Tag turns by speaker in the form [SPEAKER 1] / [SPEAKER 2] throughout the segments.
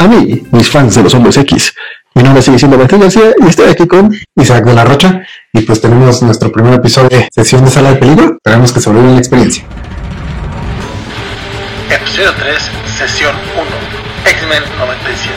[SPEAKER 1] a mí, mis fans de los Hombres X. Mi nombre sigue siendo Martín García y estoy aquí con
[SPEAKER 2] Isaac de la Rocha. Y pues tenemos nuestro primer episodio de Sesión de Sala de Peligro. Esperamos que sobreviva la experiencia.
[SPEAKER 3] Episodio 3, Sesión 1, X-Men 97.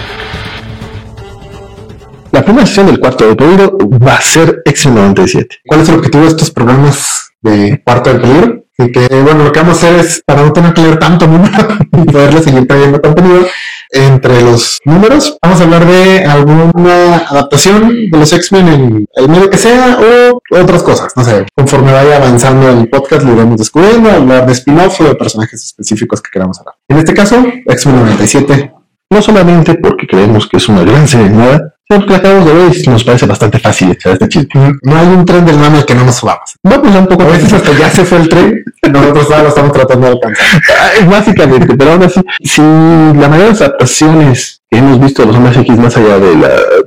[SPEAKER 1] la primera sesión del cuarto de peligro va a ser X-Men 97.
[SPEAKER 2] ¿Cuál es el objetivo de estos programas de Cuarto de Peligro? Y que, bueno, lo que vamos a hacer es, para no tener que leer tanto número y poderle seguir trayendo contenido, entre los números, vamos a hablar de alguna adaptación de los X-Men en el medio que sea o otras cosas, no sé, conforme vaya avanzando el podcast lo iremos descubriendo, hablar de spin-off o de personajes específicos que queramos hablar. En este caso, X-Men 97.
[SPEAKER 1] No solamente porque creemos que es una gran serie animada, sino que la acabamos de ver y nos parece bastante fácil echar este chisme.
[SPEAKER 2] No hay un tren del mame al que no nos subamos.
[SPEAKER 1] Vamos un poco
[SPEAKER 2] A veces hasta ya se fue el tren, nosotros ahora lo estamos tratando de alcanzar.
[SPEAKER 1] básicamente, pero aún así, si la mayoría de las adaptaciones que hemos visto de los Hombres X más allá de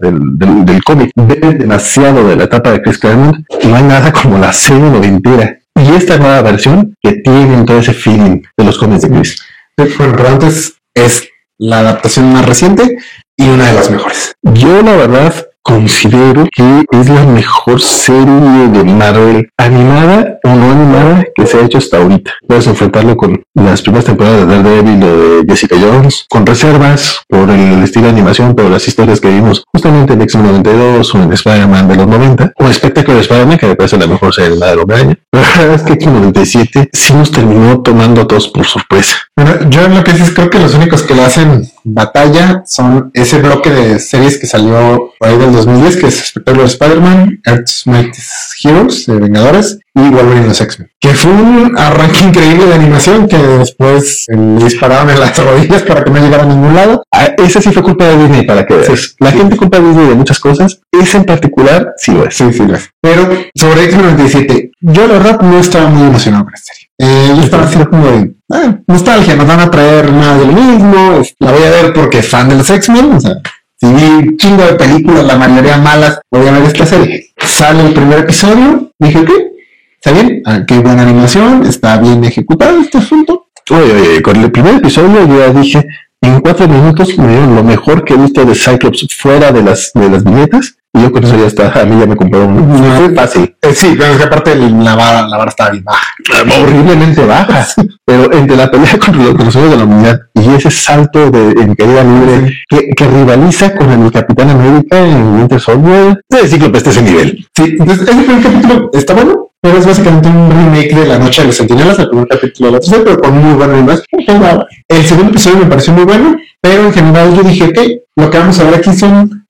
[SPEAKER 1] del cómic beben demasiado de la etapa de Chris Claremont, no hay nada como la serie noventera y esta nueva versión que tiene todo ese feeling de los cómics de Chris.
[SPEAKER 2] Bueno, pero antes es la adaptación más reciente y una de las mejores.
[SPEAKER 1] Yo la verdad considero que es la mejor serie de Marvel, animada o no animada, que se ha hecho hasta ahorita. Puedes enfrentarlo con las primeras temporadas de Daredevil o de Jessica Jones, con reservas por el estilo de animación, por las historias que vimos justamente en X-Men 92 o en Spider-Man de los 90, o Espectacular Spider-Man, que me parece la mejor serie animada de la año. Pero la verdad es que X-Men 97 sí nos terminó tomando a todos por sorpresa.
[SPEAKER 2] Bueno, yo lo que sí creo que los únicos que le hacen batalla son ese bloque de series que salió por ahí del 2010, que es Spectacular Spider-Man, Earth's Mightiest Heroes de Vengadores y Wolverine y los X-Men, que fue un arranque increíble de animación que después le dispararon en las rodillas para que no llegara a ningún lado.
[SPEAKER 1] Esa sí fue culpa de Disney, para que veas.
[SPEAKER 2] Sí,
[SPEAKER 1] la gente culpa de Disney de muchas cosas, esa en particular sí lo es.
[SPEAKER 2] Sí, lo es. Pero sobre X-Men 97, yo la verdad no estaba muy emocionado con esta serie. Yo estaba haciendo como de nostalgia, nos van a traer más de lo mismo, la voy a ver porque es fan de los X-Men, o sea, si vi chingo de películas, la mayoría malas, voy a ver esta serie. Sale el primer episodio, dije, ¿qué? ¿Está bien? Qué buena animación, está bien ejecutado este asunto.
[SPEAKER 1] Oye, con el primer episodio yo ya dije, en 4 minutos me dieron lo mejor que he visto de Cyclops fuera de las viñetas, y yo con eso ya está, a mí ya me compraron. Fue fácil.
[SPEAKER 2] Sí, pero es que aparte la vara estaba bien baja.
[SPEAKER 1] Horriblemente baja. Pero entre la pelea contra los héroes de la humanidad y ese salto en caída libre que rivaliza con el Capitán América en Winter Soldier, de Cíclope está a ese nivel.
[SPEAKER 2] Sí, entonces ese primer capítulo está bueno, pero es básicamente un remake de La Noche de los Centinelas, el primer capítulo de la tercera, pero con muy buena animación. El segundo episodio me pareció muy bueno, pero en general yo dije, ok, lo que vamos a ver aquí son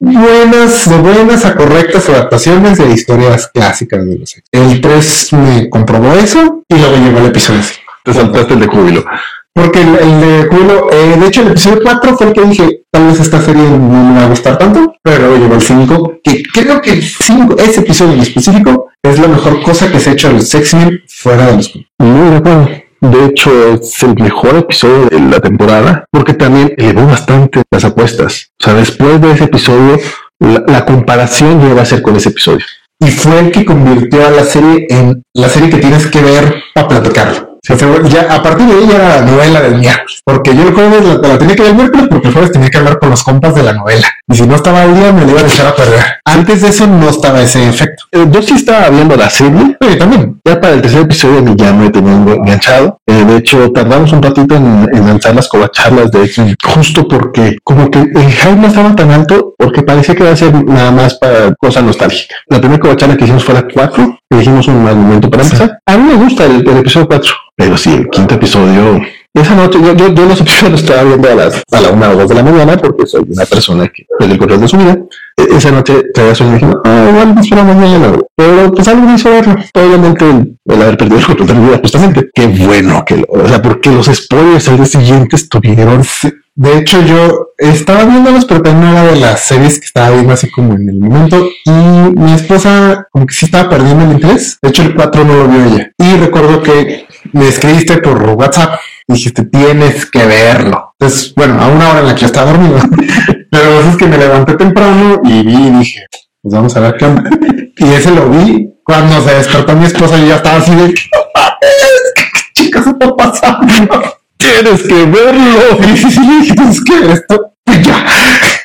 [SPEAKER 2] buenas a correctas adaptaciones de historias clásicas de los X. El 3 me comprobó eso y luego llegó el episodio 5.
[SPEAKER 1] Te saltaste el de Júbilo.
[SPEAKER 2] Porque el de Júbilo, de hecho el episodio 4 fue el que dije, tal vez esta serie no me va a gustar tanto, pero luego llegó el 5, que creo que el 5, ese episodio en específico, es la mejor cosa que se ha hecho a los X-Men fuera de los cómics.
[SPEAKER 1] Muy de acuerdo. De hecho, es el mejor episodio de la temporada, porque también elevó bastante las apuestas. O sea, después de ese episodio, la comparación ya va a ser con ese episodio.
[SPEAKER 2] Y fue el que convirtió a la serie en la serie que tienes que ver para platicarlo. O sea, ya, a partir de ahí ya era la novela del miércoles. Porque yo el jueves la tenía que ver el miércoles porque el jueves tenía que hablar con los compas de la novela. Y si no estaba al día, me la iban a echar a perder. Antes de eso no estaba ese efecto.
[SPEAKER 1] Yo sí estaba viendo la serie.
[SPEAKER 2] Pero también.
[SPEAKER 1] Ya para el tercer episodio ya me tenía enganchado. De hecho, tardamos un ratito en lanzar las covacharlas de X-Men, justo porque como que el hype no estaba tan alto, porque parecía que iba a ser nada más para cosa nostálgica. La primera covacharla que hicimos fue la 4, y dijimos un mal momento para empezar. A mí me gusta el episodio 4, pero sí, el quinto episodio... Esa noche, yo los episodios los estaba viendo a la 1 o 2 de la mañana, porque soy una persona que pierde el control de su vida. Esa noche traía sueño y dije, igual me espero mañana. Pero pues algo me hizo verlo. Obviamente el haber perdido el control de mi vida, justamente. Qué bueno que o sea, porque los spoilers al día siguiente estuvieron...
[SPEAKER 2] De hecho, yo estaba viéndolos, pero también era de las series que estaba viendo así como en el momento. Y mi esposa como que sí estaba perdiendo el interés. De hecho, el 4 no lo vio ella. Y recuerdo que me escribiste por WhatsApp. Dijiste, tienes que verlo. Entonces, bueno, a una hora en la que yo estaba dormido. Pero es que me levanté temprano y vi y dije, pues vamos a ver qué onda. Y ese lo vi. Cuando se despertó mi esposa, yo ya estaba así de, ¿qué chicas está pasando?
[SPEAKER 1] ¡Tienes que verlo!
[SPEAKER 2] Y sí, dije, es que esto, pues yo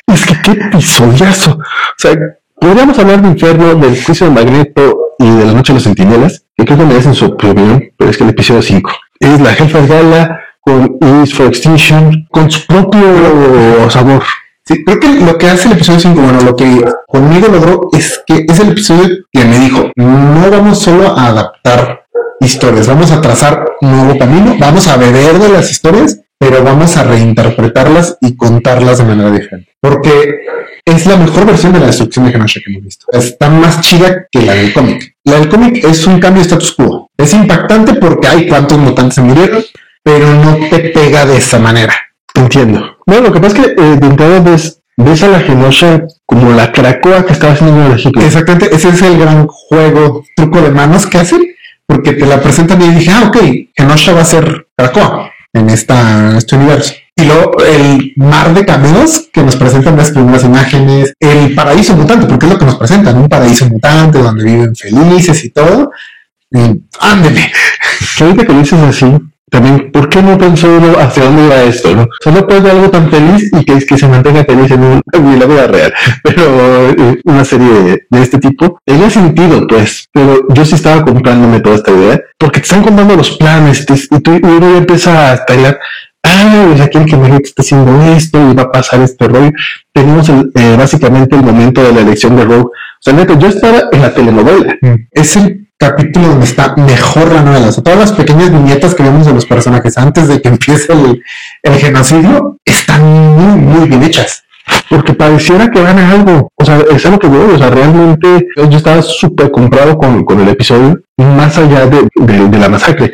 [SPEAKER 1] Es que qué episodiazo. O sea, podríamos hablar de Inferno, del juicio de Magneto y de la noche de los centinelas, que creo que merecen su opinión, pero es que el episodio 5 es la Hellfire Gala con Is for Extinction, con su propio sabor.
[SPEAKER 2] Sí, creo que lo que hace el episodio 5, bueno, lo que conmigo logró es que es el episodio que me dijo, no vamos solo a adaptar historias, vamos a trazar un nuevo camino, vamos a beber de las historias, pero vamos a reinterpretarlas y contarlas de manera diferente. Porque es la mejor versión de la destrucción de Genosha que hemos visto. Está más chida que la del cómic. La del cómic es un cambio de status quo. Es impactante porque hay cuántos mutantes se murieron, pero no te pega de esa manera.
[SPEAKER 1] Entiendo. Bueno, lo que pasa es que de entrada ves a la Genosha como la Krakoa que estaba haciendo en el Egipto.
[SPEAKER 2] Exactamente, ese es el gran juego, truco de manos que hacen, porque te la presentan y dije, ok, Genosha va a ser Krakoa en este universo. Y luego el mar de cameos que nos presentan las primeras imágenes, el paraíso mutante, porque es lo que nos presentan, un paraíso mutante donde viven felices y todo. Y ándele.
[SPEAKER 1] Que ahorita que dices así, también, ¿por qué no pensó uno hacia dónde iba esto? ¿No? Solo puede ser algo tan feliz y que se mantenga feliz en la vida real. Pero una serie de este tipo tenía sentido, pues. Pero yo sí estaba comprándome toda esta idea, porque te están contando los planes y uno ya empieza a tallar. Pues aquí el que Magneto está haciendo esto y va a pasar este rollo. Tenemos básicamente el momento de la elección de Rogue. O sea, neto, yo estaba en la telenovela.
[SPEAKER 2] Es el capítulo donde está mejor la novela. O sea, todas las pequeñas viñetas que vemos de los personajes antes de que empiece el genocidio están muy, muy bien hechas.
[SPEAKER 1] Porque pareciera que van a algo. O sea, es algo que veo. O sea, realmente yo estaba súper comprado con el episodio, más allá de la masacre.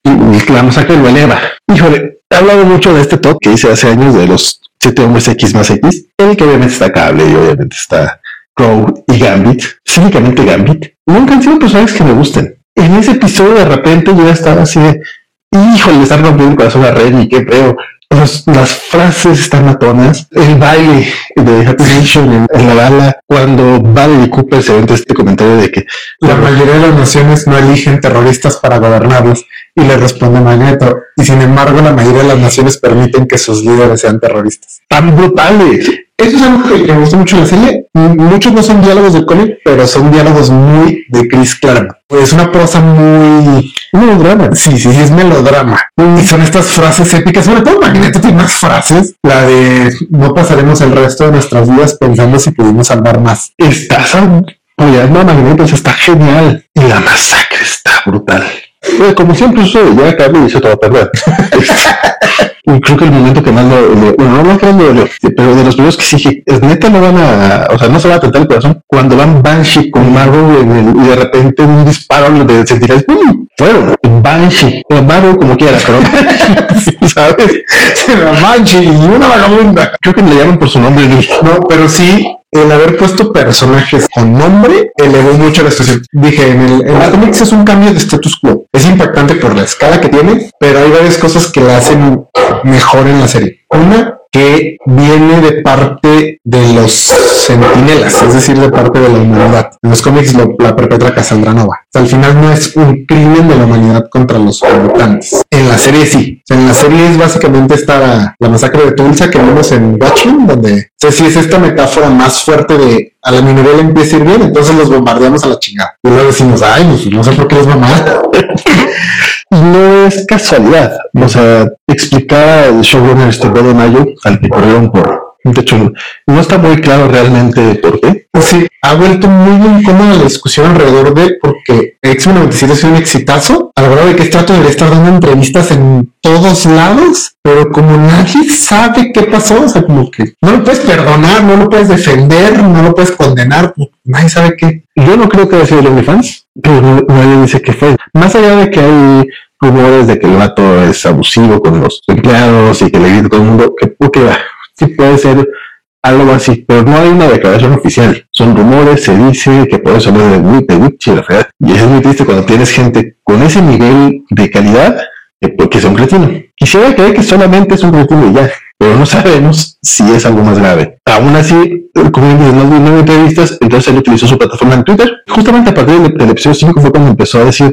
[SPEAKER 1] Y la masacre lo eleva. Híjole, he hablado mucho de este top que hice hace años de los 7 hombres X más X. El que obviamente está Cable y obviamente está Crow y Gambit. Cínicamente Gambit. Nunca han sido personajes que me gusten. En ese episodio de repente yo estaba así de, híjole, le están rompiendo el corazón a Ren y qué feo. Las frases están matonas. El baile de Happy Nation en la gala, cuando Valerie Cooper se vende este comentario de que
[SPEAKER 2] la mayoría de las naciones no eligen terroristas para gobernarlos, y le responde Magneto, y sin embargo la mayoría de las naciones permiten que sus líderes sean terroristas.
[SPEAKER 1] Tan brutales.
[SPEAKER 2] Eso es algo que me gustó mucho en la serie. Muchos no son diálogos del cómic, pero son diálogos muy de Chris Claremont. Es una prosa muy melodrama. Sí, es melodrama. Y son estas frases épicas. Sobre todo Magneto tiene más frases. La de no pasaremos el resto de nuestras vidas pensando si pudimos salvar más.
[SPEAKER 1] Estás apoyando a Magneto, eso está genial. Y la masacre está brutal. Como siempre, eso ya acá me dice todo, perdón. Creo que el momento que más no que más lo dolió, pero de los primeros que sí, es neta, no van a, o sea, no se va a tentar el corazón cuando van Banshee con Marrow y de repente un disparo de sentinelas, fueron Banshee, o Marrow como quiera, pero ¿sabes?
[SPEAKER 2] Banshee y una vagabunda.
[SPEAKER 1] Creo que le llaman por su nombre.
[SPEAKER 2] No, pero sí, el haber puesto personajes con nombre elevó mucho la situación. Dije, en la cómics es un cambio de status quo. Es impactante por la escala que tiene, pero hay varias cosas que la hacen mejor en la serie. Una, que viene de parte de los centinelas, es decir, de parte de la humanidad. En los cómics la perpetra Cassandra Nova. O sea, al final no es un crimen de la humanidad contra los mutantes. En la serie sí. O sea, en la serie es básicamente la masacre de Tulsa que vimos en Watchmen, donde, o sea, sí es esta metáfora más fuerte de a la minoría le empieza a ir bien, entonces los bombardeamos a la chingada. Y luego decimos, ay, no sé por qué los va mal.
[SPEAKER 1] No es casualidad. O sea, explicar el showrunner de Mayo al que corrieron de hecho, no está muy claro realmente por qué.
[SPEAKER 2] Sí, ha vuelto muy incómoda la discusión alrededor de porque X-Men 97 es un exitazo, a la verdad de que este trato debería estar dando entrevistas en todos lados, pero como nadie sabe qué pasó, o sea, como que no lo puedes perdonar, no lo puedes defender, no lo puedes condenar, nadie sabe qué.
[SPEAKER 1] Yo no creo que haya sido el OnlyFans, pero nadie dice que fue. Más allá de que hay rumores de que el vato es abusivo con los empleados y que le grita a todo el mundo, que sí puede ser algo así, pero no hay una declaración oficial. Son rumores, se dice que puede salir de Witch y la verdad. Y es muy triste cuando tienes gente con ese nivel de calidad que sea un cretino. Quisiera creer que solamente es un cretino y ya, pero no sabemos si es algo más grave. Aún así, como no hay entrevistas, entonces él utilizó su plataforma en Twitter. Justamente a partir del episodio 5 fue cuando empezó a decir,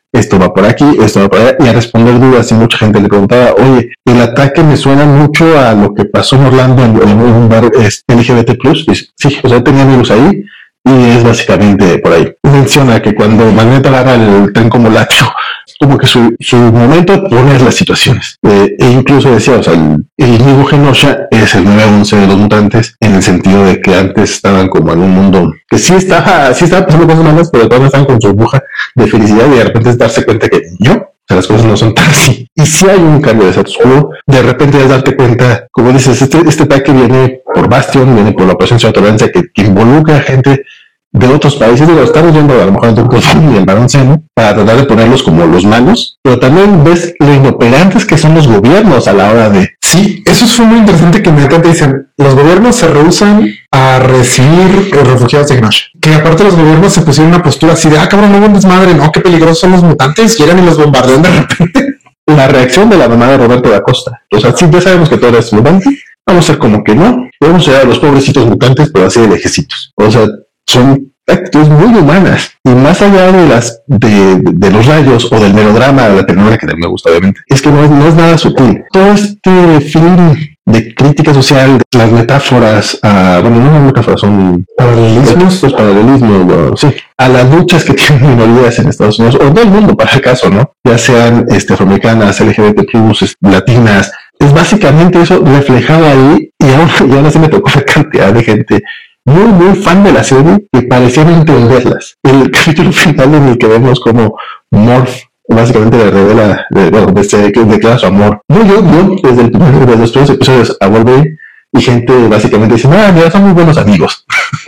[SPEAKER 1] esto va por aquí, esto va por allá, y a responder dudas. Y mucha gente le preguntaba, oye, el ataque me suena mucho a lo que pasó en Orlando en un bar LGBT+. Y sí, o sea, tenía amigos ahí, y es básicamente por ahí. Menciona que cuando Magneto agarra el tren como látigo, como que su momento de poner las situaciones. E incluso decía, o sea, el Inigo Genosha es el 911 de los mutantes, en el sentido de que antes estaban como en un mundo que sí estaba pasando cosas malas, pero todavía estaban con su burbuja de felicidad, y de repente es darse cuenta que las cosas no son tan así. Y si hay un cambio de estatus quo, de repente es darte cuenta, como dices, este ataque viene por Bastion, viene por la Operación Ciudad Tolerancia, que involucra a gente de otros países. Digo, estamos viendo a lo mejor el Dr. Doom y el Barón Zemo para tratar de ponerlos como los malos, pero también ves lo inoperantes que son los gobiernos a la hora de...
[SPEAKER 2] Sí, eso fue muy interesante, que inmediatamente dicen, los gobiernos se rehusan a recibir refugiados de Genosha. Que aparte los gobiernos se pusieron una postura así de, cabrón, no buen desmadre, no, qué peligrosos son los mutantes, llegan y los bombardean de repente.
[SPEAKER 1] La reacción de la mamá de Roberto da Costa. O sea, sí, ya sabemos que todo es mutante, vamos a ser como que no, podemos ser a los pobrecitos mutantes, pero así de lejecitos. O sea, son actitudes muy humanas, y más allá de las de los rayos o del melodrama de la telenovela, que también me gusta obviamente, es que no es nada sutil. Todo este film de crítica social, de las metáforas, bueno, no son metáforas, son paralelismos, bueno, sí, a las luchas que tienen minorías en Estados Unidos, o en todo el mundo para el caso, ¿no? Ya sean afroamericanas, LGBT+, latinas, es básicamente eso reflejado ahí, y aún así me tocó una cantidad de gente muy fan de la serie que parecían entenderlas. El capítulo final en el que vemos como Morph básicamente le revela, declara su amor muy obvio desde los primeros episodios a Wolverine, y gente básicamente dice, mira, son muy buenos amigos.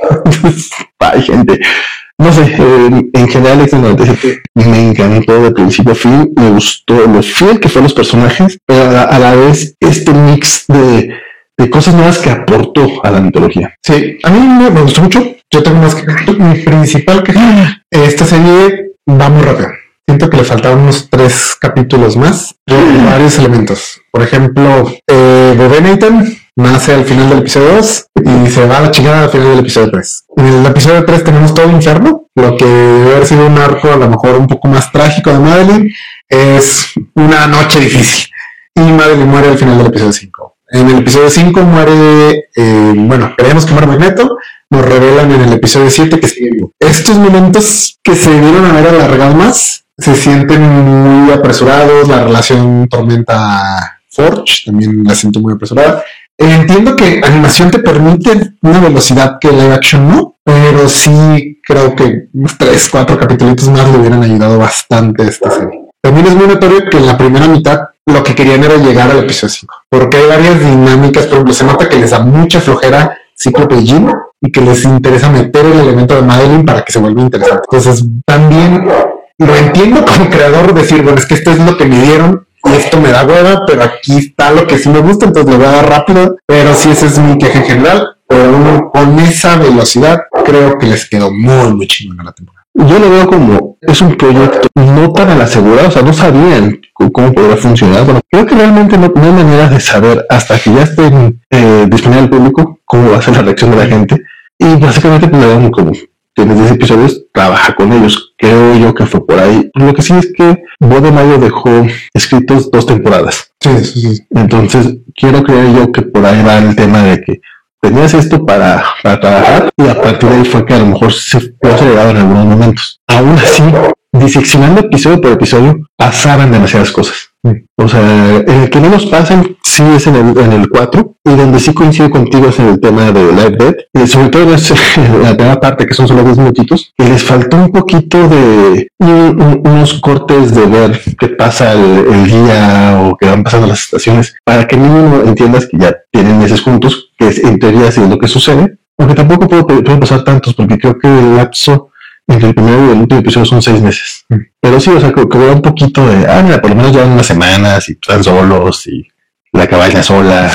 [SPEAKER 1] Hay gente, no sé, en general este 97 me encantó de principio a fin, me gustó lo fiel que fueron los personajes, pero a la vez este mix de cosas nuevas que aportó a la mitología.
[SPEAKER 2] Sí, a mí me gustó mucho. Yo tengo más que mi principal que esta serie va muy rápido. Siento que le faltaban unos 3 capítulos más por varios elementos. Por ejemplo, Bobby Nathan nace al final del episodio 2 y se va a la chingada al final del episodio 3. En el episodio 3 tenemos todo Inferno, lo que debe haber sido un arco a lo mejor un poco más trágico de Madeline. Es una noche difícil y Madeline muere al final del episodio 5. En el episodio 5 muere, creemos que muere Magneto, nos revelan en el episodio 7 que sigue vivo. Estos momentos que se dieron a haber alargado más, se sienten muy apresurados. La relación Tormenta-Forge también la siento muy apresurada. Entiendo que animación te permite una velocidad que live action no, pero sí creo que unos 3-4 capítulos más le hubieran ayudado bastante a esta serie. También es muy notorio que en la primera mitad lo que querían era llegar al episodio 5, porque hay varias dinámicas. Por ejemplo, se nota que les da mucha flojera Cíclope y Jean, y que les interesa meter el elemento de Madeline para que se vuelva interesante. Entonces también lo entiendo como creador, decir, bueno, es que esto es lo que me dieron y esto me da hueva, pero aquí está lo que sí me gusta, entonces lo voy a dar rápido. Pero sí, ese es mi queja en general, pero con esa velocidad creo que les quedó muy chingón a la temporada.
[SPEAKER 1] Yo lo veo como es un proyecto no tan a la segura, o sea, no sabían cómo podría funcionar. Bueno, creo que realmente no hay manera de saber hasta que ya estén disponible al público cómo va a ser la reacción de la gente. Y básicamente pues le dan como tienes 10 episodios, trabaja con ellos. Creo yo que fue por ahí. Lo que sí es que Bode Mayo dejó escritos 2 temporadas.
[SPEAKER 2] Sí.
[SPEAKER 1] Entonces quiero creer yo que por ahí va el tema de que tenías esto para trabajar, y a partir de ahí fue que a lo mejor se fue acelerado en algunos momentos. Aún así, diseccionando episodio por episodio, pasaban demasiadas cosas. O sea, el que no nos pasen sí es en el 4, y donde sí coincido contigo es en el tema de Live Dead, y sobre todo en la primera parte, que son solo 10 minutitos, que les faltó un poquito de unos cortes de ver qué pasa el día, o que van pasando las estaciones, para que mínimo entiendas que ya tienen meses juntos, que en teoría sí es lo que sucede, aunque tampoco pueden pasar tantos, porque creo que el lapso entre el primero y el último episodio son 6 meses. Pero sí, o sea, que veo un poquito de, mira, por lo menos llevan unas semanas y están solos, y la cabaña sola,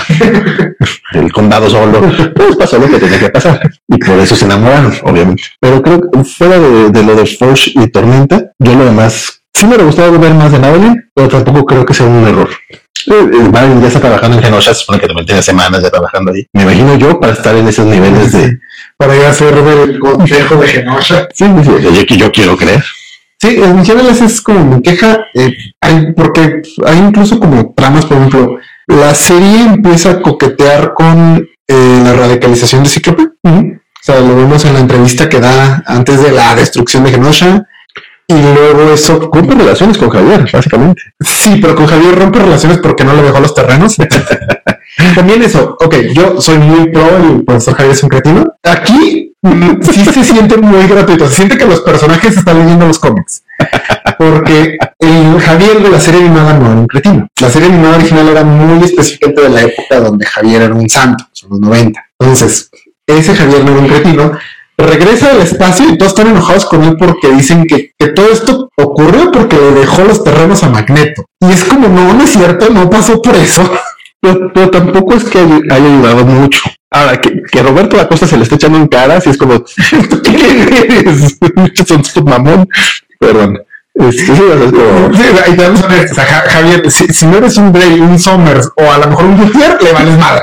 [SPEAKER 1] el condado solo, pues pasó lo que tenía que pasar, y por eso se enamoraron, obviamente. Pero creo que fuera de lo de Forge y Tormenta, yo lo demás sí me hubiera gustado ver más de Madeline, pero tampoco creo que sea un error. Madeline ya está trabajando en Genosha, se supone que también tiene semanas ya trabajando ahí. Me imagino yo para estar en esos niveles de...
[SPEAKER 2] Para ir a hacer el consejo de Genosha.
[SPEAKER 1] Sí, yo quiero creer.
[SPEAKER 2] Sí, menciónales, es como mi queja, porque hay incluso como tramas, por ejemplo, la serie empieza a coquetear con la radicalización de Cíclope. O sea, lo vemos en la entrevista que da antes de la destrucción de Genosha. Y luego eso
[SPEAKER 1] rompe relaciones con Javier, básicamente.
[SPEAKER 2] Sí, pero con Javier rompe relaciones porque no le dejó los terrenos. También eso, ok, yo soy muy pro, el profesor Javier es un cretino. Aquí sí se siente muy gratuito, se siente que los personajes están leyendo los cómics. Porque el Javier de la serie animada no era un cretino. La serie animada original era muy específicamente de la época donde Javier era un santo, son los 90. Entonces, ese Javier no era un cretino. Regresa del espacio y todos están enojados con él porque dicen que todo esto ocurrió porque le dejó los terrenos a Magneto. Y es como, no es cierto, no pasó por eso.
[SPEAKER 1] Pero tampoco es que haya ayudado mucho. Ahora, que Roberto Acosta se le está echando en cara, si es como, ¿quién eres? Son tu mamón. Perdón.
[SPEAKER 2] Ahí te vamos a ver, o sea, Javier, si no eres un Bray, un Somers o a lo mejor un Gutiérrez, le vales madre.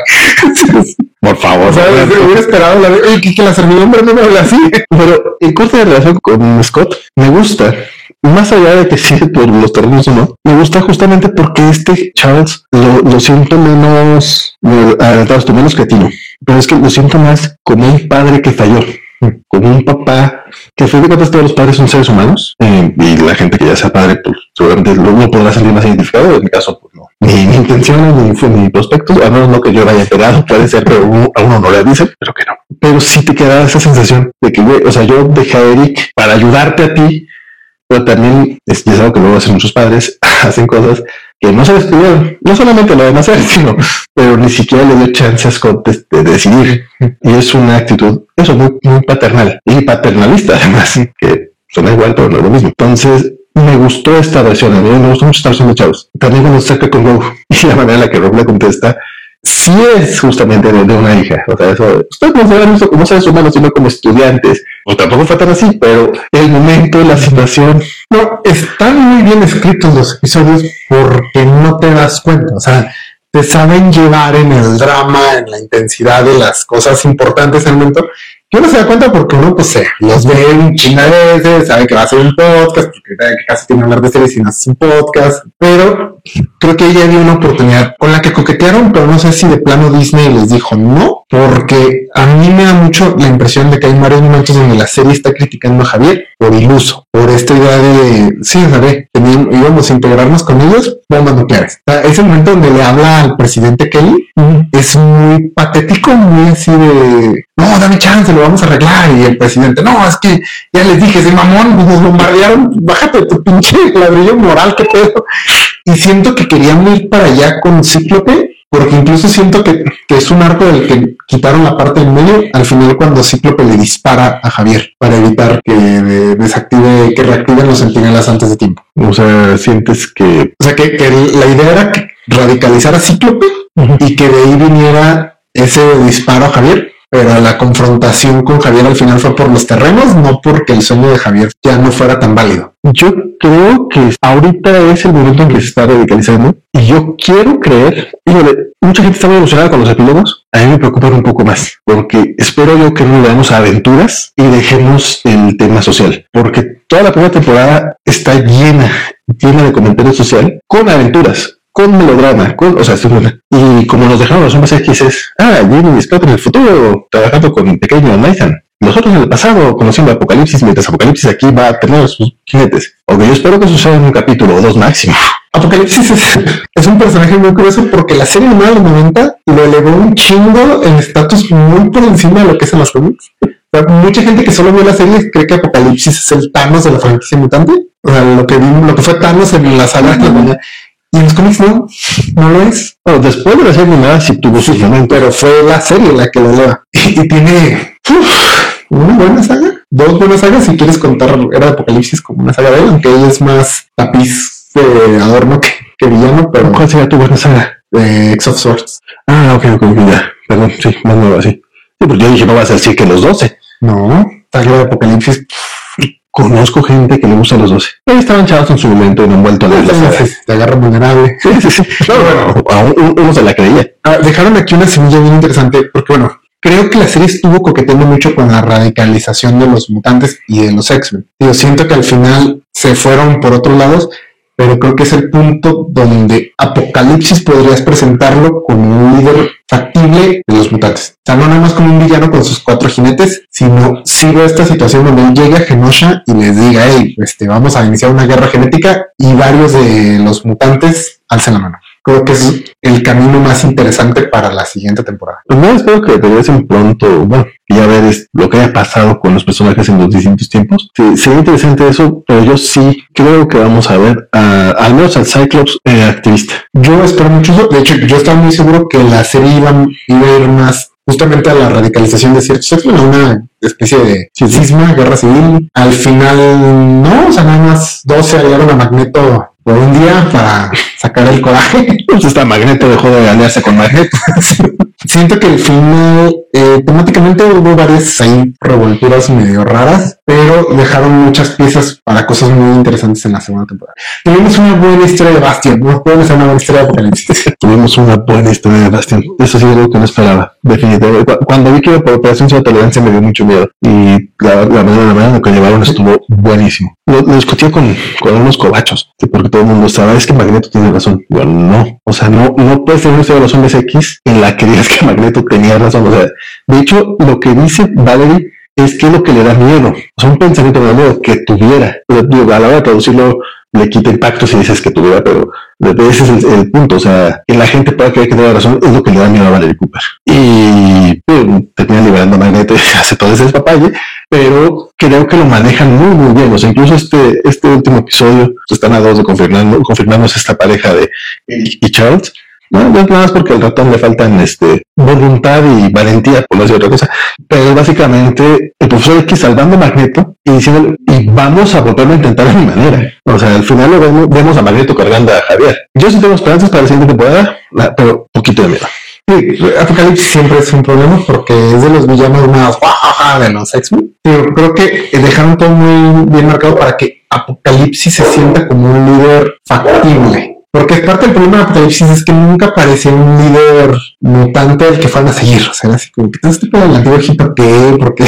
[SPEAKER 1] Por favor.
[SPEAKER 2] O sea, hubiera esperado que la servidumbre no me hable así.
[SPEAKER 1] Pero el corte de relación con Scott me gusta. Más allá de que sí por los terrenos o no, me gusta justamente porque Charles lo siento menos adelantado, menos cretino. Pero es que lo siento más como un padre que falló. Como un papá que a fin de cuentas todos los padres son seres humanos y la gente que ya sea padre pues seguramente no podrá salir más identificado. En mi caso pues no, ni intenciones ni prospectos, a menos no que yo vaya enterado, puede ser, pero a uno no le avisen, pero que no. Pero sí te queda esa sensación de que güey, o sea, yo dejé a Eric para ayudarte a ti, pero también es algo que luego hacen muchos padres, hacen cosas que no se les pidieron, no solamente lo deben hacer, sino, pero ni siquiera le dio chance a Scott de decidir. Y es una actitud, eso, muy, muy paternal y paternalista, además, que suena igual, pero no es lo mismo. Entonces, me gustó esta versión, a mí me gustó mucho esta versión de Chavos. También cuando se acerca con Rogue y la manera en la que Rogue le contesta, sí es justamente de una hija. O sea, eso, ustedes no se ven eso como seres humanos, sino como estudiantes. O tampoco fue tan así, pero el momento, la situación.
[SPEAKER 2] No, están muy bien escritos los episodios porque no te das cuenta. O sea, te saben llevar en el drama, en la intensidad de las cosas importantes en el momento. Que uno se da cuenta porque uno, pues, los ve un chingo de veces, sabe que va a hacer un podcast, porque casi tiene que hablar de series y no hace un podcast. Pero creo que ella dio una oportunidad con la que coquetearon, pero no sé si de plano Disney les dijo no, porque a mí me da mucho la impresión de que hay varios momentos donde la serie está criticando a Javier por iluso, por esta idea de, sí, ¿sabes? Íbamos a integrarnos con ellos, bombas nucleares. O sea, ese momento donde le habla al presidente Kelly es muy patético, muy así de, no, dame chance, lo vamos a arreglar. Y el presidente, no, es que ya les dije, ese mamón, nos bombardearon, bájate de tu pinche ladrillo moral, qué pedo. Y siento que querían ir para allá con Cíclope, porque incluso siento que es un arco del que quitaron la parte del medio al final cuando Cíclope le dispara a Javier para evitar que reactiven los centinelas antes de tiempo.
[SPEAKER 1] O sea, sientes que...
[SPEAKER 2] O sea, que la idea era radicalizar a Cíclope y que de ahí viniera ese disparo a Javier. Pero la confrontación con Javier al final fue por los terrenos, no porque el sueño de Javier ya no fuera tan válido.
[SPEAKER 1] Yo creo que ahorita es el momento en que se está radicalizando y yo quiero creer, mucha gente está muy emocionada con los epílogos, a mí me preocupan un poco más, porque espero yo que no le damos a aventuras y dejemos el tema social, porque toda la primera temporada está llena de comentario social con aventuras, con melodrama, o sea, y como nos dejaron los hombres X es, Jimmy y Scott en el futuro trabajando con el pequeño Nathan, nosotros en el pasado conociendo a Apocalipsis, mientras Apocalipsis aquí va a tener sus jinetes. Ok, yo espero que suceda en un capítulo o dos máximo.
[SPEAKER 2] Apocalipsis es un personaje muy curioso porque la serie animada de los 90 lo elevó un chingo en estatus muy por encima de lo que es en los cómics. O sea, mucha gente que solo vio la serie cree que Apocalipsis es el Thanos de la franquicia mutante. O sea, lo que fue Thanos en la saga de la mañana. Y en los cómics no lo es.
[SPEAKER 1] Bueno, después de la serie animada sí tuvo su momento,
[SPEAKER 2] pero fue la serie la que lo eleva. Y tiene una buena saga, dos buenas sagas si quieres contar Era de Apocalipsis como una saga de él, aunque ella es más tapiz de adorno que villano. Pero
[SPEAKER 1] ¿cuál sería tu buena saga?
[SPEAKER 2] X of Swords.
[SPEAKER 1] Ok, ya, perdón, sí, más nueva, sí. Sí, pues yo dije, no vas a decir que los 12.
[SPEAKER 2] No, saga de Apocalipsis.
[SPEAKER 1] Conozco gente que le gusta los 12. Ahí estaban chavos en su momento y no han vuelto a leer.
[SPEAKER 2] Te agarra vulnerable.
[SPEAKER 1] Sí. No, uno se la creía.
[SPEAKER 2] Dejaron aquí una semilla bien interesante, porque bueno, creo que la serie estuvo coqueteando mucho con la radicalización de los mutantes y de los X-Men. Yo siento que al final se fueron por otros lados, pero creo que es el punto donde Apocalipsis podrías presentarlo como un líder factible de los mutantes. O sea, no nada más como un villano con sus 4 jinetes, sino sí veo esta situación donde él llegue a Genosha y les diga, hey, vamos a iniciar una guerra genética, y varios de los mutantes alcen la mano. Creo que es el camino más interesante para la siguiente temporada.
[SPEAKER 1] Pues no, espero que regresen pronto, bueno, ya ver lo que haya pasado con los personajes en los distintos tiempos. Sí, sería interesante eso, pero yo sí creo que vamos a ver al menos al Cyclops activista.
[SPEAKER 2] Yo espero mucho eso. De hecho, yo estaba muy seguro que la serie iba a ir más justamente a la radicalización de ciertos X-Men, a una especie de cisma, guerra civil. Al final, no, o sea, nada más 12 aliaron a Magneto por un día para sacar el coraje.
[SPEAKER 1] Pues hasta Magneto dejó de aliarse con Magneto.
[SPEAKER 2] Siento que el final, temáticamente hubo varias ahí revolturas medio raras, pero dejaron muchas piezas para cosas muy interesantes en la segunda temporada. Tuvimos una buena historia de Bastion, no podemos hacer una buena historia de Apocalipsis.
[SPEAKER 1] Tuvimos una buena historia de Bastion. Eso sí es algo que no esperaba, definitivamente. Cuando vi que iba por Operación Cero Tolerancia me dio mucho miedo, y la manera en la que llevaron estuvo buenísimo. Lo discutía con unos cobachos, porque todo el mundo sabe, es que Magneto tiene razón. Bueno, no, o sea, no puedes tener una historia de los hombres X en la que digas que Magneto tenía razón. O sea, de hecho, lo que dice Valerie es que es lo que le da miedo. O sea, un pensamiento de miedo que tuviera. Pero, a la hora de traducirlo, le quita impacto si dices que tuviera, pero ese es el punto. O sea, que la gente pueda creer que tiene razón es lo que le da miedo a Valerie Cooper. Y termina liberando a Magneto y hace todo ese despapalle, pero creo que lo manejan muy, muy bien. O sea, incluso este último episodio, están a 2 de confirmarnos esta pareja de y Charles. No, no es nada más porque al ratón le faltan voluntad y valentía, por no decir otra cosa. Pero básicamente el profesor X salvando a Magneto y diciendo, y vamos a volverlo a intentar de mi manera. O sea, al final vemos a Magneto cargando a Javier. Yo sí tengo esperanzas para la siguiente temporada, pero poquito de miedo.
[SPEAKER 2] Sí, Apocalipsis siempre es un problema porque es de los villanos más de los X-Men. Creo que dejaron todo muy bien marcado para que Apocalipsis se sienta como un líder factible. Porque parte del problema de Apocalipsis es que nunca parecía un líder mutante al que fueran a seguir. O sea, era así como que todo este tipo del antiguo Egipto, ¿qué? Porque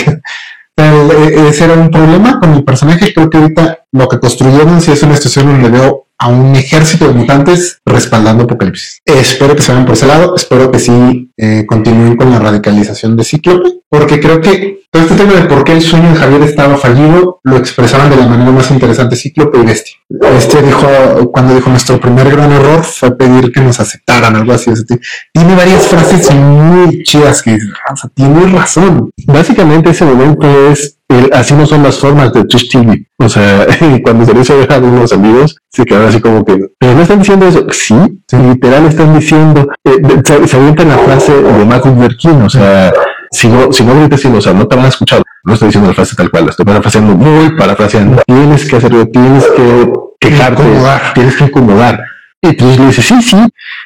[SPEAKER 2] ese era un problema con el personaje. Creo que ahorita lo que construyeron sí es una situación donde veo a un ejército de mutantes respaldando Apocalipsis. Espero que se vayan por ese lado. Espero que sí continúen con la radicalización de Cíclope, porque creo que todo este tema de por qué el sueño de Javier estaba fallido lo expresaban de la manera más interesante Cíclope y Bestia. Bestia cuando dijo nuestro primer gran error fue pedir que nos aceptaran, algo así. Tiene varias frases muy chidas que tiene razón.
[SPEAKER 1] Básicamente ese momento es así no son las formas de Trish TV. O sea, cuando se le hizo ver a unos amigos, se quedaron así como que, pero no están diciendo eso. Sí, literal están diciendo, se avientan la frase de Martin Luther King. O sea, si no gritas, o sea, no te van a escuchar. No estoy diciendo la frase tal cual, la estoy parafraseando, muy parafraseando. Tienes que hacerlo, tienes que quejarte, tienes que incomodar. Y Trish le dice, sí,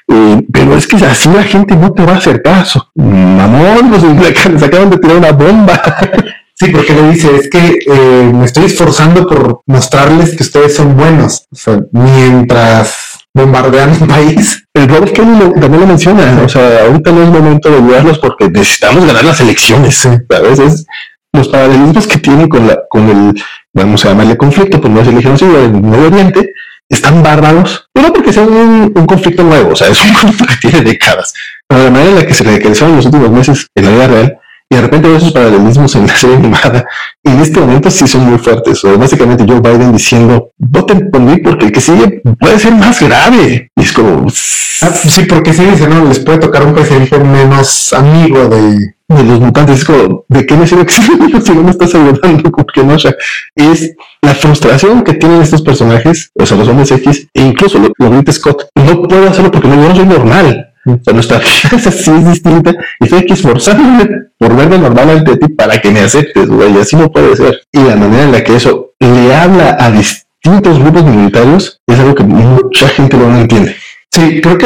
[SPEAKER 1] pero es que así la gente no te va a hacer caso. Mamón, les acaban de tirar una bomba.
[SPEAKER 2] Sí, porque le dice, es que me estoy esforzando por mostrarles que ustedes son buenos. O sea, mientras bombardean un país.
[SPEAKER 1] El Robert Kennedy también lo menciona. O sea, ahorita no es momento de ayudarlos porque necesitamos ganar las elecciones. A veces los paralelismos que tienen con el, vamos a llamarle conflicto, pues no es el genocidio del Medio Oriente, están bárbaros, pero no porque sea un conflicto nuevo. O sea, es un conflicto que tiene décadas. Pero la manera en la que se radicalizaron en los últimos meses en la vida real, y de repente veo esos paralelismos en la serie animada, y en este momento sí son muy fuertes. O básicamente Joe Biden diciendo, voten por mí porque el que sigue puede ser más grave. Y es como...
[SPEAKER 2] sí, porque sí dice, no, les puede tocar un presidente menos amigo de
[SPEAKER 1] los mutantes. Es como, ¿de qué me sirve que si no me estás ayudando? Porque no, o sea, es la frustración que tienen estos personajes, o sea, los hombres X, e incluso lo grita Scott, no puedo hacerlo porque yo no soy normal. O sea, nuestra vida sí es distinta y estoy aquí esforzándome por verme normal ante ti para que me aceptes, güey, así no puede ser. Y la manera en la que eso le habla a distintos grupos minoritarios es algo que mucha gente no entiende.
[SPEAKER 2] Sí, creo que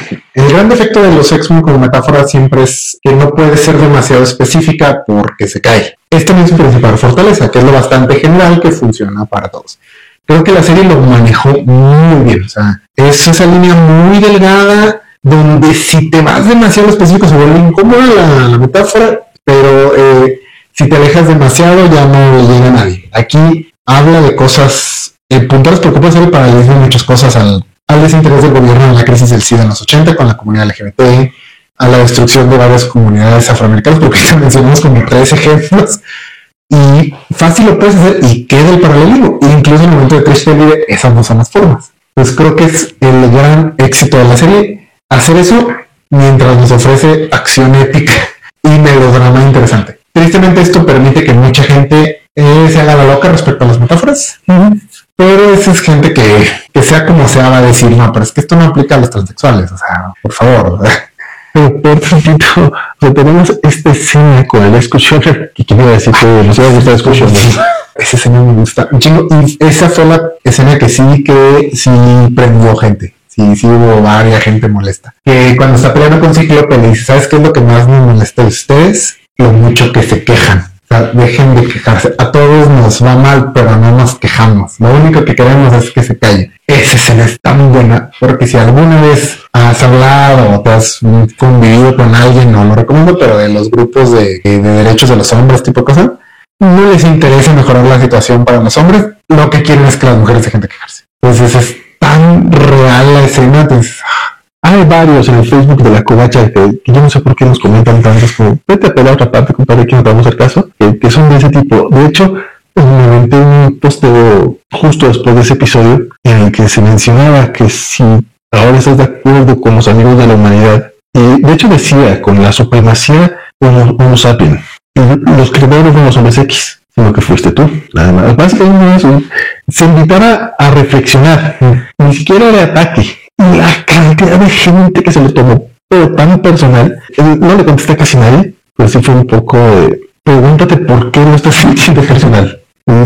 [SPEAKER 2] el gran defecto de los X-Men como metáfora siempre es que no puede ser demasiado específica porque se cae. Esta es su principal fortaleza, que es lo bastante general que funciona para todos. Creo que la serie lo manejó muy bien, o sea, es esa línea muy delgada donde si te vas demasiado específico se vuelve incómoda la metáfora, pero si te alejas demasiado ya no le llega a nadie. Aquí habla de cosas puntuales porque puede ser el paralelismo de muchas cosas al desinterés del gobierno en la crisis del SIDA en los 80 con la comunidad LGBT, a la destrucción de varias comunidades afroamericanas, porque mencionamos como 3 ejemplos. Y fácil lo puedes hacer y queda el paralelismo. E incluso en el momento de Trish Elliott, esas no son las formas. Pues creo que es el gran éxito de la serie hacer eso mientras nos ofrece acción épica y melodrama interesante. Tristemente esto permite que mucha gente se haga la loca respecto a las metáforas, pero esa es gente que sea como sea va a decir, no, pero es que esto no aplica a los transexuales, o sea, por favor.
[SPEAKER 1] Pero por tantito, o sea, tenemos esta escena con el Executioner, que quiero decir que nos iba a gustar Executioner.
[SPEAKER 2] Esa escena me gusta un chingo, y esa fue la escena que sí prendió gente. Sí hubo varias gente molesta. Que cuando está peleando con Cíclope le dice, ¿sabes qué es lo que más me molesta de ustedes? Lo mucho que se quejan. O sea, dejen de quejarse. A todos nos va mal, pero no nos quejamos. Lo único que queremos es que se calle. Esa escena es tan buena, porque si alguna vez has hablado o te has convivido con alguien, no lo recomiendo, pero de los grupos de derechos de los hombres, tipo de cosas, no les interesa mejorar la situación para los hombres, lo que quieren es que las mujeres dejen de quejarse. Entonces es tan real la escena. Entonces,
[SPEAKER 1] hay varios en el Facebook de la covacha que yo no sé por qué nos comentan tantos como vete a pelar otra parte, compadre, que no te vamos a hacer caso, que son de ese tipo. De hecho, me aventé un posteo justo después de ese episodio en el que se mencionaba que si ahora estás de acuerdo con los amigos de la humanidad, y de hecho decía con la supremacía Homo sapiens, los creadores no los hombres X, sino que fuiste tú, nada más. Básicamente eso, se invitara a reflexionar, ni siquiera de ataque. La cantidad de gente que se lo tomó pero tan personal, no le contesté a casi nadie, pero sí fue un poco de pregúntate por qué lo estás sintiendo personal.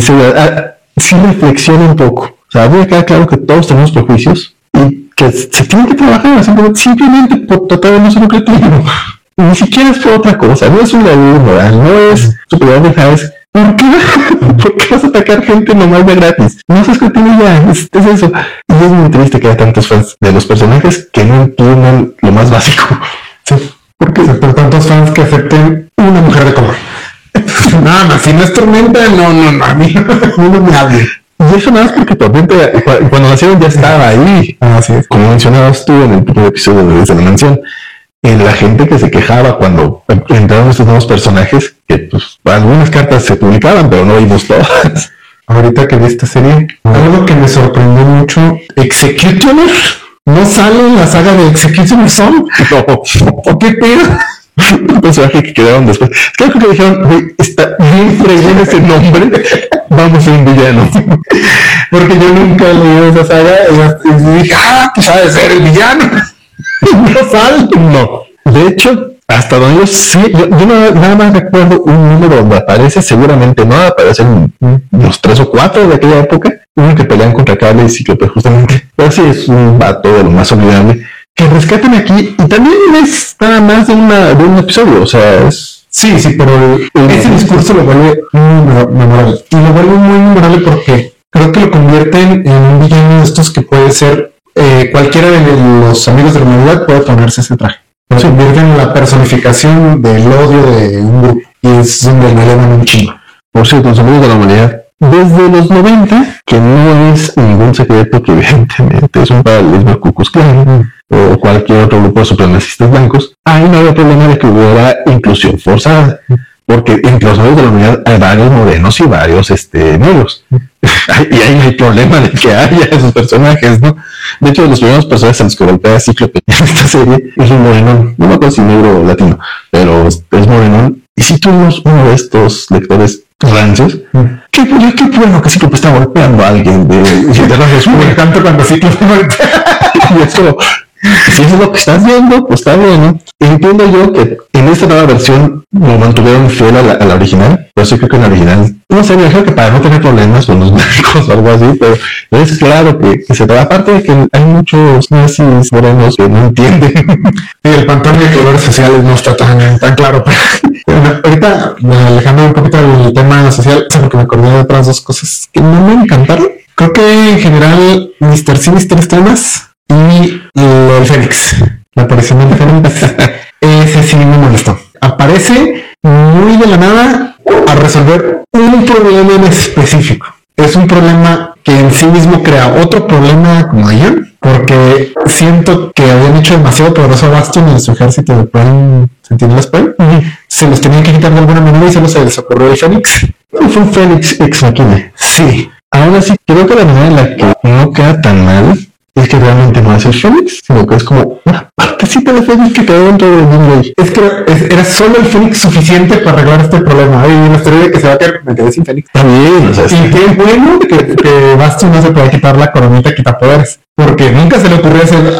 [SPEAKER 1] Sí reflexiona un poco. O sea, debe quedar claro que todos tenemos prejuicios y que se tiene que trabajar simplemente por tratar de no ser lucrativo. Ni siquiera es por otra cosa, no es un laburo moral, no es superioridad de ¿sabes? ¿Por qué vas a atacar gente nomás de gratis? No seas creatividad, es eso. Y es muy triste que haya tantos fans de los personajes que no entiendan lo más básico.
[SPEAKER 2] Sí, porque por tantos fans que acepten una mujer de color. Nada más, si no es Tormenta, no, a mí no me hable.
[SPEAKER 1] Y eso nada más porque Tormenta cuando nacieron ya estaba ahí.
[SPEAKER 2] Así es.
[SPEAKER 1] Como mencionabas tú en el primer episodio de Desde la Mansión. En la gente que se quejaba cuando entraron estos nuevos personajes, que pues algunas cartas se publicaban, pero no vimos todas.
[SPEAKER 2] Ahorita que vi esta serie, algo que me sorprendió mucho, Executioner no sale en la saga de Executioner Son.
[SPEAKER 1] No.
[SPEAKER 2] ¿O qué pedo?
[SPEAKER 1] Un personaje que quedaron después. Creo que dijeron, güey, está bien fregón ese nombre, vamos a ser un villano.
[SPEAKER 2] Porque yo nunca he leído esa saga y dije, pues ha de ser el villano.
[SPEAKER 1] No sale. No. De hecho, hasta donde yo sí, yo nada más recuerdo un número donde aparece, seguramente no aparecen los 3 o 4 de aquella época, uno que pelean contra Cable y Cíclope justamente. Pero sí es un vato de lo más olvidable que rescatan aquí, y también es nada más de un episodio, o sea, es...
[SPEAKER 2] Sí, pero ese discurso lo vuelve muy memorable. Y lo vuelve muy memorable porque creo que lo convierten en un villano de estos que puede ser cualquiera de los amigos de la humanidad puede ponerse ese traje. Se convierten en la personificación del odio de un grupo y es donde le elevan un chingo.
[SPEAKER 1] Por cierto, los amigos de la humanidad, desde los 90, que no es ningún secreto que evidentemente es un paralelismo Ku Klux Klan o cualquier otro grupo de supremacistas blancos, ahí no había problema de que hubiera inclusión forzada, porque entre los amigos de la humanidad hay varios morenos y varios negros. Y ahí no hay problema de que haya esos personajes, ¿no? De hecho, los primeros personajes a los que golpea Cíclope en esta serie es un morenón, no me acuerdo si negro o latino, pero es morenón. Y si tuvimos uno de estos lectores rancios, qué bueno que Cíclope está golpeando a alguien de raza.
[SPEAKER 2] Me encanta cuando Cíclope golpea.
[SPEAKER 1] Y es como, si eso es lo que estás viendo, pues está bien, ¿no? Entiendo yo que en esta nueva versión lo mantuvieron fiel a la original, pero sí creo que en la original, no sé, me imagino que para no tener problemas con los médicos o algo así, pero es claro que se trata, aparte de que hay muchos nazis morenos que no entienden.
[SPEAKER 2] Y el pantón de colores sociales no está tan claro. Bueno, ahorita, alejando un poquito del tema social, porque me acordé de otras dos cosas que no me encantaron. Creo que en general Mr. Sinister Estrenas y el Fénix. La aparición del Fénix, ese sí me molestó. Aparece muy de la nada a resolver un problema en específico. Es un problema que en sí mismo crea otro problema como Ian, porque siento que habían hecho demasiado poderoso a Bastion en su ejército de Prime, Sentinelas Prime. Se los tenían que quitar de alguna manera y solo se les ocurrió el Fénix.
[SPEAKER 1] Fue un Fénix ex machina.
[SPEAKER 2] Sí.
[SPEAKER 1] Aún así, creo que la manera en la que no queda tan mal es que realmente no es el Fénix, sino que es como una partecita de Fénix que quedó dentro de Jean Grey.
[SPEAKER 2] Es que era solo el Fénix suficiente para arreglar este problema. Y la teoría de que se va a quedar, me quedé sin Fénix.
[SPEAKER 1] Está bien, o sea,
[SPEAKER 2] Y qué bueno que Bastion no se puede quitar la coronita quitapoderes, porque nunca se le ocurrió hacer.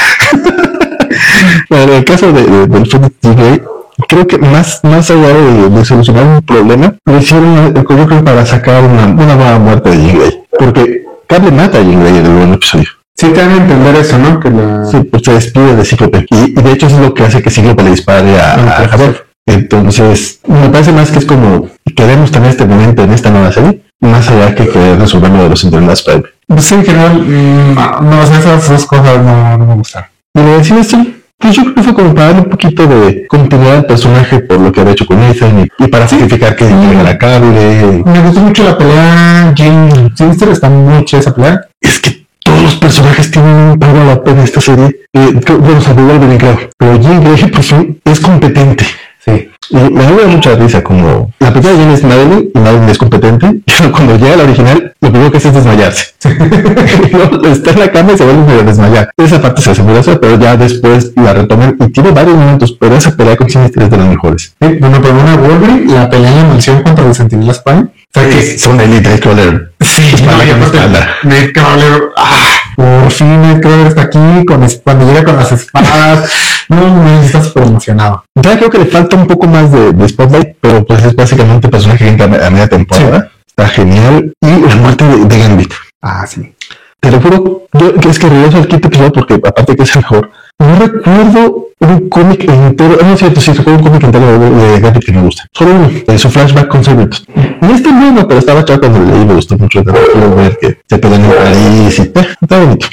[SPEAKER 1] Bueno, en el caso del Fénix Jean Grey, creo que más allá de solucionar un problema, lo hicieron, yo creo, para sacar una nueva muerte de Jean Grey. Porque Cable mata a Jean Grey en el primer episodio.
[SPEAKER 2] Sí, te van a entender eso, ¿no? Que
[SPEAKER 1] Sí, pues se despide de Cíclope. Y de hecho eso es lo que hace que Cíclope le dispare a Javier. Entonces, me parece más que es como queremos tener este momento en esta nueva serie, más allá que querer resolver lo de los Sentinelas Prime.
[SPEAKER 2] Pues en general, no, esas dos cosas no me gustaron.
[SPEAKER 1] Y le decía esto, pues yo creo que fue como para darle un poquito de continuidad al personaje por lo que había hecho con Nathan y para significar que llega la Cable.
[SPEAKER 2] Me gustó mucho la pelea. Jane Sinister está muy chida esa pelea.
[SPEAKER 1] Es que todos los personajes tienen algo a la pena en esta serie. Bueno, salvo Wolverine, claro. Pero Jean Grey, pues, es competente.
[SPEAKER 2] Sí.
[SPEAKER 1] Y me da mucha risa como la primera Jean es Madeline y Madeline es competente. Y cuando llega la original, lo primero que hace es desmayarse. No, está en la cama y se vuelve a desmayar. Esa parte se hace muy graciosa, pero ya después la retoman y tiene varios momentos, pero esa pelea con Sinister es de las mejores.
[SPEAKER 2] Sí, bueno, pero una Wolverine, la pelea en la mansión contra los Sentinelas Prime. O sea que
[SPEAKER 1] son Elite Nightcrawler.
[SPEAKER 2] Sí, Nightcrawler. Por fin Nightcrawler está aquí cuando llega con las espadas. No, está súper emocionado.
[SPEAKER 1] Ya creo que le falta un poco más de spotlight, pero pues es básicamente el personaje que entra a media temporada. Sí. Está genial. Y la muerte de Gambit.
[SPEAKER 2] Sí.
[SPEAKER 1] Te lo juro, es que regreso al quinto episodio porque aparte que es el mejor, no recuerdo un cómic entero, no es cierto, sí recuerdo un cómic entero de Gambit que me gusta. Solo uno, su flashback con Cerberus. No es tan bueno, pero estaba chaval cuando lo leí, me gustó mucho. Quiero ver que se pelean en París y está bonito.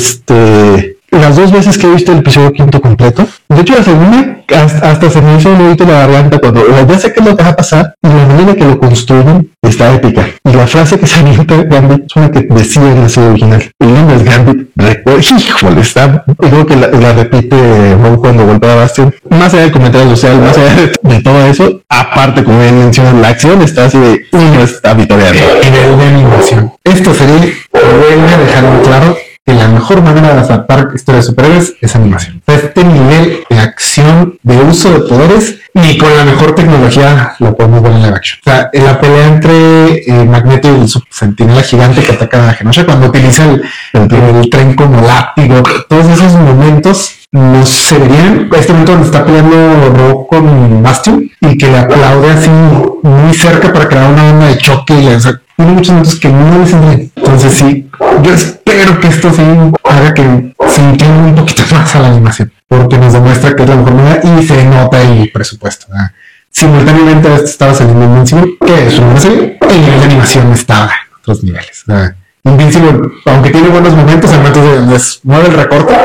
[SPEAKER 1] Las dos veces que he visto el episodio quinto completo, de hecho la segunda hasta se me hizo un nudito en la garganta cuando ya sé qué es lo que va a pasar y la manera que lo construyen está épica. Y la frase que se avienta Gambit es una que decía en la serie original. El nombre es Gambit, híjole, está. Y creo que la repite Ron cuando golpea a Bastion. Más allá del comentario social, más allá de todo eso, aparte como bien mencionas, la acción está así de uno está victoriano.
[SPEAKER 2] Nivel de animación. Esta serie vuelve a dejar muy claro que la mejor manera de adaptar historias de superhéroes es animación. Este nivel de acción, de uso de poderes, ni con la mejor tecnología lo podemos ver en live action. O sea, en la pelea entre Magneto y el Sentinela gigante que ataca a Genosha, cuando utiliza el tren como látigo, todos esos momentos no se verían. Este momento donde está peleando Rogue con Bastion y que le aplaude así muy cerca para crear una onda de choque y tiene muchos momentos que no les entienden. Entonces sí, yo espero que esto sí haga que se entienda un poquito más a la animación, porque nos demuestra que es la mejor manera y se nota el presupuesto. Simultáneamente a esto estaba saliendo Invincible, que es una serie, el nivel de animación está a otros niveles. Invincible, aunque tiene buenos momentos, al momento de mueve el recorte,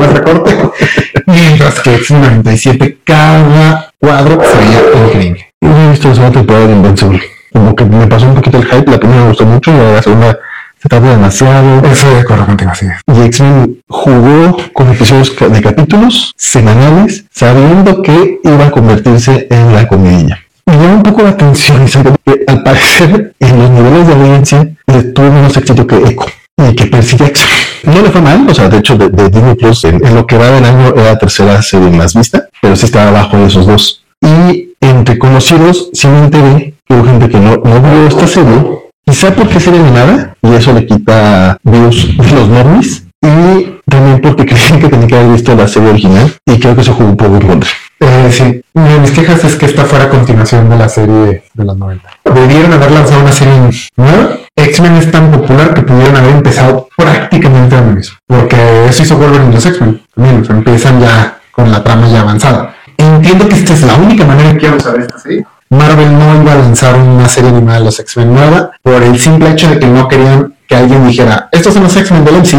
[SPEAKER 2] mientras que X-97 cada cuadro se veía increíble.
[SPEAKER 1] Yo he visto la segunda temporada de Invincible. Como que me pasó un poquito el hype, la primera me gustó mucho y la segunda se tardó demasiado.
[SPEAKER 2] Eso de acuerdo contigo, así es.
[SPEAKER 1] Y X-Men jugó con episodios de capítulos semanales, sabiendo que iba a convertirse en la comidilla. Me llama un poco la atención, que al parecer en los niveles de audiencia le tuvo menos éxito que Echo y que Percy Jackson. No le fue mal, o sea, de hecho de Disney Plus en lo que va del año era la tercera serie más vista, pero sí estaba abajo de esos dos. Y entre conocidos sí me enteré que hubo gente que no vio esta serie, quizá porque es serie animada y eso le quita views de los normies, y también porque creían que tenía que haber visto la serie original y creo que se jugó un poco en contra.
[SPEAKER 2] Sí, una de mis quejas es que esta fuera a continuación de la serie de los 90. Debieron haber lanzado una serie nueva. X-Men es tan popular que pudieron haber empezado prácticamente a lo mismo, porque eso hizo Wolverine y los X-Men también, o sea, empiezan ya con la trama ya avanzada. Entiendo que esta es la única manera que vamos a ver esta serie. Marvel no iba a lanzar una serie animada de los X-Men nueva por el simple hecho de que no querían que alguien dijera, estos son los X-Men del MCU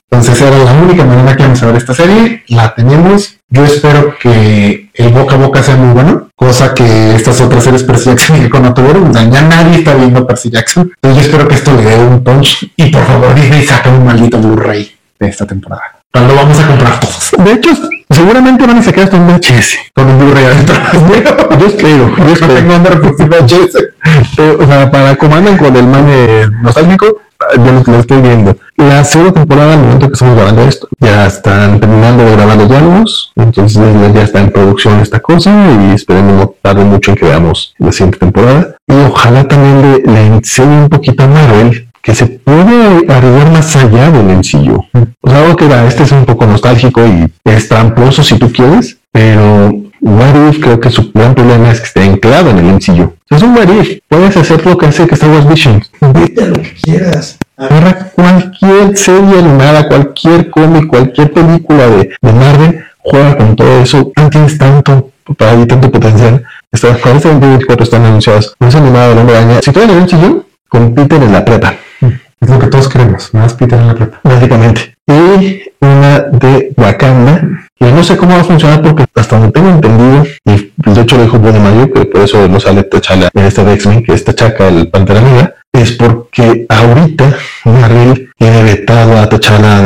[SPEAKER 2] Entonces era la única manera que vamos a ver esta serie. La tenemos. Yo espero que el boca a boca sea muy bueno, cosa que estas otras series Percy Jackson y Echo no tuvieron. O sea, ya nadie está viendo Percy Jackson. Entonces yo espero que esto le dé un punch. Y por favor, Disney saca un maldito Blu-ray de esta temporada. Lo vamos a comprar todos.
[SPEAKER 1] De hecho, seguramente van a sacar hasta un VHS
[SPEAKER 2] Con un Blu-ray adentro.
[SPEAKER 1] Yo espero.
[SPEAKER 2] No tengo dónde reproducir VHS.
[SPEAKER 1] O sea, para comandan con el mame nostálgico, yo lo estoy viendo. La segunda temporada, al momento que estamos grabando esto, ya están terminando de grabar los diálogos, entonces ya está en producción esta cosa y esperemos no tarde mucho en que veamos la siguiente temporada. Y ojalá también le enseñe un poquito a Marvel que se puede arribar más allá del MCU. O sea, algo que este es un poco nostálgico y es tramposo si tú quieres, pero What If creo que su gran problema es que esté anclado en el MCU. Es un What If, puedes hacer lo que hace que Star Wars Visions.
[SPEAKER 2] Vete a lo que quieras.
[SPEAKER 1] Agarra cualquier serie animada, cualquier cómic, cualquier película de Marvel, juega con todo eso. No tienes tanto potencial. Para este 2024 están anunciadas una animada del Hombre Araña. Si todavía en el MCU, compiten en la prepa.
[SPEAKER 2] Es lo que todos queremos, más Peter en la prepa.
[SPEAKER 1] Básicamente. Y una de Wakanda, que no sé cómo va a funcionar porque hasta donde tengo entendido, y de hecho lo dijo Bruno Mayo, que por eso no sale T'Challa en esta de X-Men, que es T'Chaka el Pantera Negra, es porque ahorita Marvel tiene vetado a T'Challa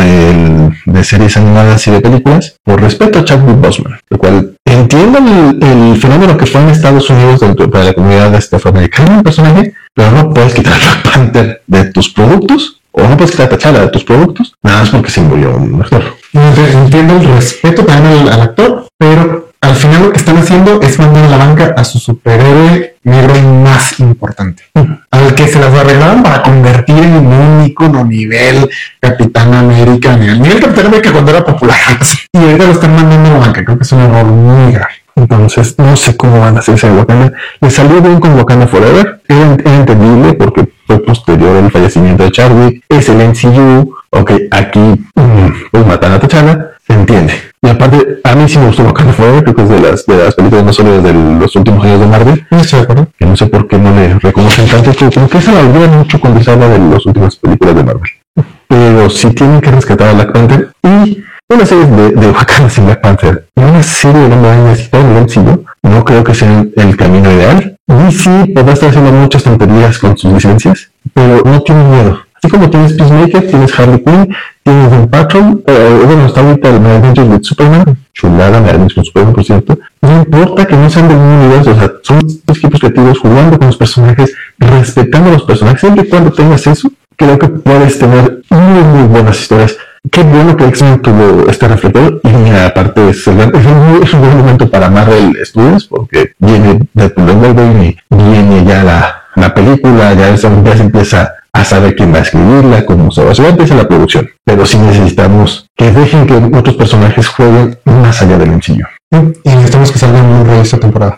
[SPEAKER 1] de series animadas y de películas por respeto a Chadwick Boseman, lo cual entiendo el fenómeno que fue en Estados Unidos dentro de la comunidad afroamericana del personaje, pero no puedes quitar a Black Panther de tus productos, o no puedes quitar a T'Challa de tus productos, nada más porque se murió un actor.
[SPEAKER 2] Entiendo el respeto también al actor, pero al final lo que están haciendo es mandar a la banca a su superhéroe negro más importante, al que se las arreglaron para convertir en un ícono nivel Capitán América, nivel Capitán América cuando era popular, y ahorita lo están mandando a la banca. Creo que es un error muy grave.
[SPEAKER 1] Entonces no sé cómo van a hacerse de Wakanda. Le salió bien con Wakanda Forever, era entendible porque fue posterior al fallecimiento de Chadwick, es el MCU, ok, aquí pues matan a T'Challa, se entiende. Y aparte, a mí sí me gustó Wakanda Forever, creo que es de las películas no solo desde los últimos años de Marvel.
[SPEAKER 2] No estoy de acuerdo.
[SPEAKER 1] Que no sé por qué no le reconocen tanto, pero como que se la olvidan mucho cuando se habla de las últimas películas de Marvel. Pero sí tienen que rescatar a Black Panther y una serie de Wakanda sin Black Panther y una serie de Hombre Araña sin el MCU, no creo que sea el camino ideal. Y sí, podrá estar haciendo muchas tonterías con sus licencias, pero no tiene miedo. Así como tienes Peacemaker, tienes Harley Quinn, tienes Doom Patrol, bueno, está ahorita el Adventures with Superman, chulada, Adventures with Superman, por cierto. No importa que no sean del mismo universo, o sea, son equipos creativos jugando con los personajes, respetando a los personajes. Siempre y cuando tengas eso, creo que puedes tener muy buenas historias. Qué bueno que X-Men tuvo este reflector y aparte es un buen momento para Marvel Studios porque viene Deadpool and Wolverine y viene ya la película, ya se empieza a saber quién va a escribirla, cómo se va a hacer, empieza la producción. Pero sí necesitamos que dejen que otros personajes jueguen más allá del MCU.
[SPEAKER 2] Y necesitamos que salga un rey esta temporada.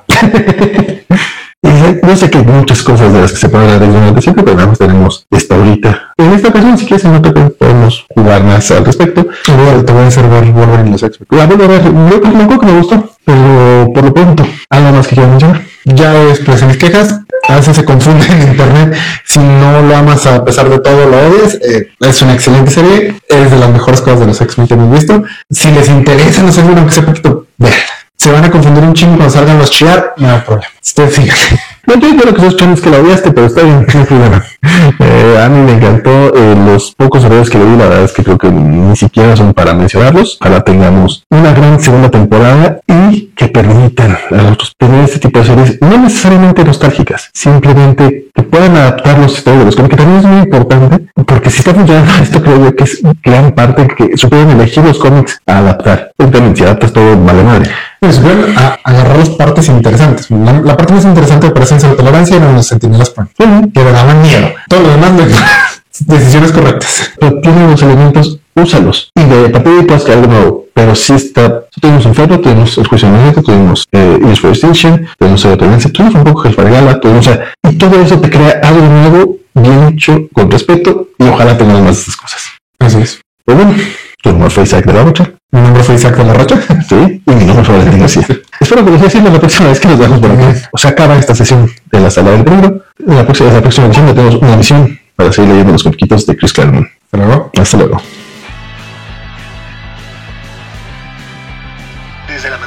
[SPEAKER 1] Yo sé que hay muchas cosas de las que se pueden hablar durante siempre, pero nada más tenemos esta ahorita. En esta ocasión, si quieres, en otra podemos jugar más al respecto.
[SPEAKER 2] Te voy a hacer ver Wolverine y los X-Men.
[SPEAKER 1] La vuelvo a ver, yo creo que me gustó, pero por lo pronto, algo más que quiero mencionar.
[SPEAKER 2] Ya expresé mis quejas, a veces se confunde en internet. Si no lo amas a pesar de todo, lo odias. Es una excelente serie, es de las mejores cosas de los X-Men que hemos visto. Si les interesa, no sé, aunque sea poquito, vean. Se van a confundir un chingo cuando salgan los Chiar, no hay problema. Ustedes sigan.
[SPEAKER 1] No, yo creo que esos chones que la odiaste, pero está bien, no hay problema. A mí me encantó los pocos errores que le di, la verdad es que creo que ni siquiera son para mencionarlos. Ojalá tengamos una gran segunda temporada y que permitan a nosotros tener este tipo de series, no necesariamente nostálgicas, simplemente que puedan adaptar los historias de los cómics, que también es muy importante, porque si está funcionando esto, creo yo que es gran parte que se pueden elegir los cómics a adaptar. También si adaptas todo, vale madre.
[SPEAKER 2] Pues bueno, a agarrar las partes interesantes. La parte más interesante de Presencia de Tolerancia eran los Centinelas Prime, que me daban miedo. Todo lo demás, decisiones correctas.
[SPEAKER 1] Pero tienen los elementos, úsalos. Y de partir de ahí puedes crear algo nuevo. Pero sí está. Tuvimos Inferno, tuvimos El Juicio Inmediato, tuvimos Use for Extinction, tuvimos Tolerancia, tuvimos un poco Hellfire Gala, tuvimos, y todo eso te crea algo nuevo, bien hecho, con respeto, y ojalá tengamos más de estas cosas.
[SPEAKER 2] Así es.
[SPEAKER 1] Pero bueno, tu nombre fue Isaac de la Rocha.
[SPEAKER 2] Mi nombre fue Isaac de la Rocha.
[SPEAKER 1] Sí, y mi nombre fue Valentín García. Espero que lo esté haciendo la próxima vez que nos veamos por aquí. O sea, acaba esta sesión de la sala del libro. En la próxima edición tenemos una misión para seguir leyendo los comiquitos de Chris Claremont.
[SPEAKER 2] Hasta luego.
[SPEAKER 1] Hasta luego.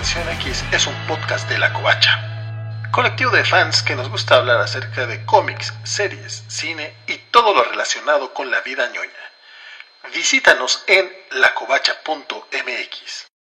[SPEAKER 3] Generación X es un podcast de La Covacha, colectivo de fans que nos gusta hablar acerca de cómics, series, cine y todo lo relacionado con la vida ñoña. Visítanos en lacovacha.mx.